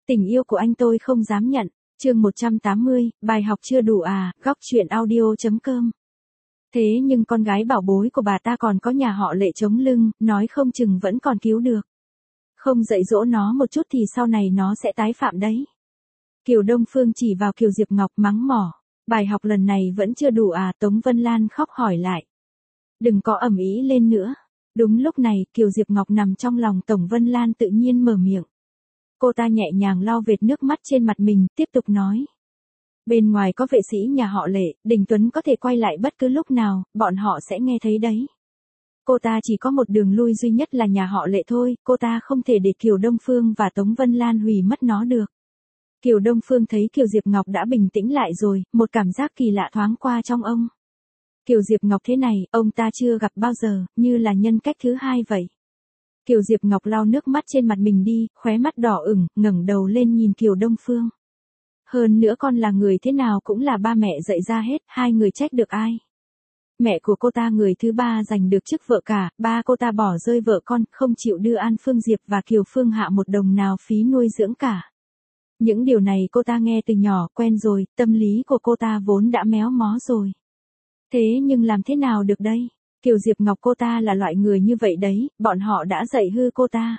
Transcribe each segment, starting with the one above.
Tình yêu của anh tôi không dám nhận. Chương 180, bài học chưa đủ à, góc chuyện audio.com. Thế nhưng con gái bảo bối của bà ta còn có nhà họ Lệ chống lưng, nói không chừng vẫn còn cứu được. Không dạy dỗ nó một chút thì sau này nó sẽ tái phạm đấy. Kiều Đông Phương chỉ vào Kiều Diệp Ngọc mắng mỏ. Bài học lần này vẫn chưa đủ à, Tống Vân Lan khóc hỏi lại. Đừng có ầm ĩ lên nữa. Đúng lúc này, Kiều Diệp Ngọc nằm trong lòng Tống Vân Lan tự nhiên mở miệng. Cô ta nhẹ nhàng lau vệt nước mắt trên mặt mình, tiếp tục nói. Bên ngoài có vệ sĩ nhà họ Lệ, Đình Tuấn có thể quay lại bất cứ lúc nào, bọn họ sẽ nghe thấy đấy. Cô ta chỉ có một đường lui duy nhất là nhà họ Lệ thôi, cô ta không thể để Kiều Đông Phương và Tống Vân Lan hủy mất nó được. Kiều Đông Phương thấy Kiều Diệp Ngọc đã bình tĩnh lại rồi, một cảm giác kỳ lạ thoáng qua trong ông. Kiều Diệp Ngọc thế này, ông ta chưa gặp bao giờ, như là nhân cách thứ hai vậy. Kiều Diệp Ngọc lau nước mắt trên mặt mình đi, khóe mắt đỏ ửng, ngẩng đầu lên nhìn Kiều Đông Phương. Hơn nữa con là người thế nào cũng là ba mẹ dạy ra hết, hai người trách được ai. Mẹ của cô ta người thứ ba giành được chức vợ cả, ba cô ta bỏ rơi vợ con, không chịu đưa An Phương Diệp và Kiều Phương Hạ một đồng nào phí nuôi dưỡng cả. Những điều này cô ta nghe từ nhỏ quen rồi, tâm lý của cô ta vốn đã méo mó rồi. Thế nhưng làm thế nào được đây? Kiều Diệp Ngọc cô ta là loại người như vậy đấy, bọn họ đã dạy hư cô ta.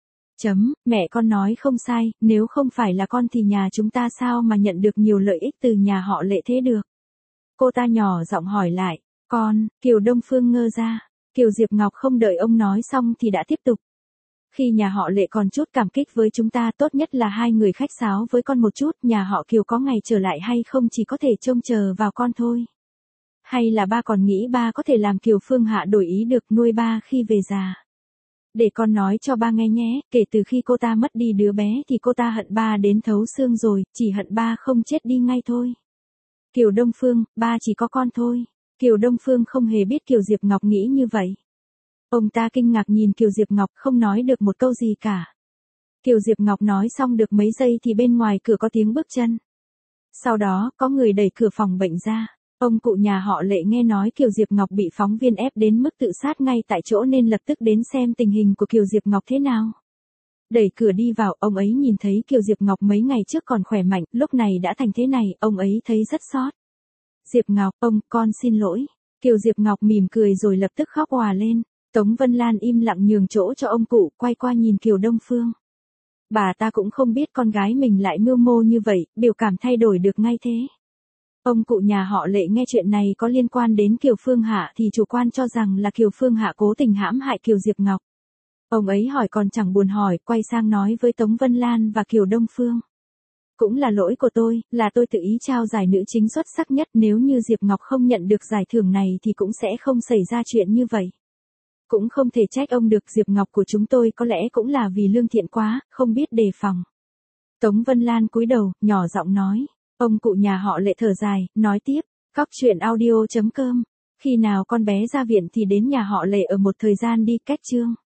Mẹ con nói không sai, nếu không phải là con thì nhà chúng ta sao mà nhận được nhiều lợi ích từ nhà họ Lệ thế được? Cô ta nhỏ giọng hỏi lại, Kiều Đông Phương ngơ ra. Kiều Diệp Ngọc không đợi ông nói xong thì đã tiếp tục. Khi nhà họ Lệ còn chút cảm kích với chúng ta tốt nhất là hai người khách sáo với con một chút, nhà họ Kiều có ngày trở lại hay không chỉ có thể trông chờ vào con thôi. Hay là ba còn nghĩ ba có thể làm Kiều Phương Hạ đổi ý được nuôi ba khi về già. Để con nói cho ba nghe nhé, kể từ khi cô ta mất đi đứa bé thì cô ta hận ba đến thấu xương rồi, chỉ hận ba không chết đi ngay thôi. Kiều Đông Phương, ba chỉ có con thôi. Kiều Đông Phương không hề biết Kiều Diệp Ngọc nghĩ như vậy. Ông ta kinh ngạc nhìn Kiều Diệp Ngọc không nói được một câu gì cả. Kiều Diệp Ngọc nói xong được mấy giây thì bên ngoài cửa có tiếng bước chân. Sau đó, có người đẩy cửa phòng bệnh ra. Ông cụ nhà họ Lệ nghe nói Kiều Diệp Ngọc bị phóng viên ép đến mức tự sát ngay tại chỗ nên lập tức đến xem tình hình của Kiều Diệp Ngọc thế nào. Đẩy cửa đi vào, ông ấy nhìn thấy Kiều Diệp Ngọc mấy ngày trước còn khỏe mạnh, lúc này đã thành thế này, ông ấy thấy rất xót. Diệp Ngọc, con xin lỗi. Kiều Diệp Ngọc mỉm cười rồi lập tức khóc òa lên. Tống Vân Lan im lặng nhường chỗ cho ông cụ, quay qua nhìn Kiều Đông Phương. Bà ta cũng không biết con gái mình lại mưu mô như vậy, biểu cảm thay đổi được ngay thế. Ông cụ nhà họ Lệ nghe chuyện này có liên quan đến Kiều Phương Hạ thì chủ quan cho rằng là Kiều Phương Hạ cố tình hãm hại Kiều Diệp Ngọc. Ông ấy hỏi còn chẳng buồn hỏi, quay sang nói với Tống Vân Lan và Kiều Đông Phương. Cũng là lỗi của tôi, là tôi tự ý trao giải nữ chính xuất sắc nhất, nếu như Diệp Ngọc không nhận được giải thưởng này thì cũng sẽ không xảy ra chuyện như vậy. Cũng không thể trách ông được, Diệp Ngọc của chúng tôi có lẽ cũng là vì lương thiện quá, không biết đề phòng. Tống Vân Lan cúi đầu, nhỏ giọng nói. Ông cụ nhà họ Lệ thở dài, nói tiếp, góc chuyện audio.com. Khi nào con bé ra viện thì đến nhà họ Lệ ở một thời gian đi, cách chương.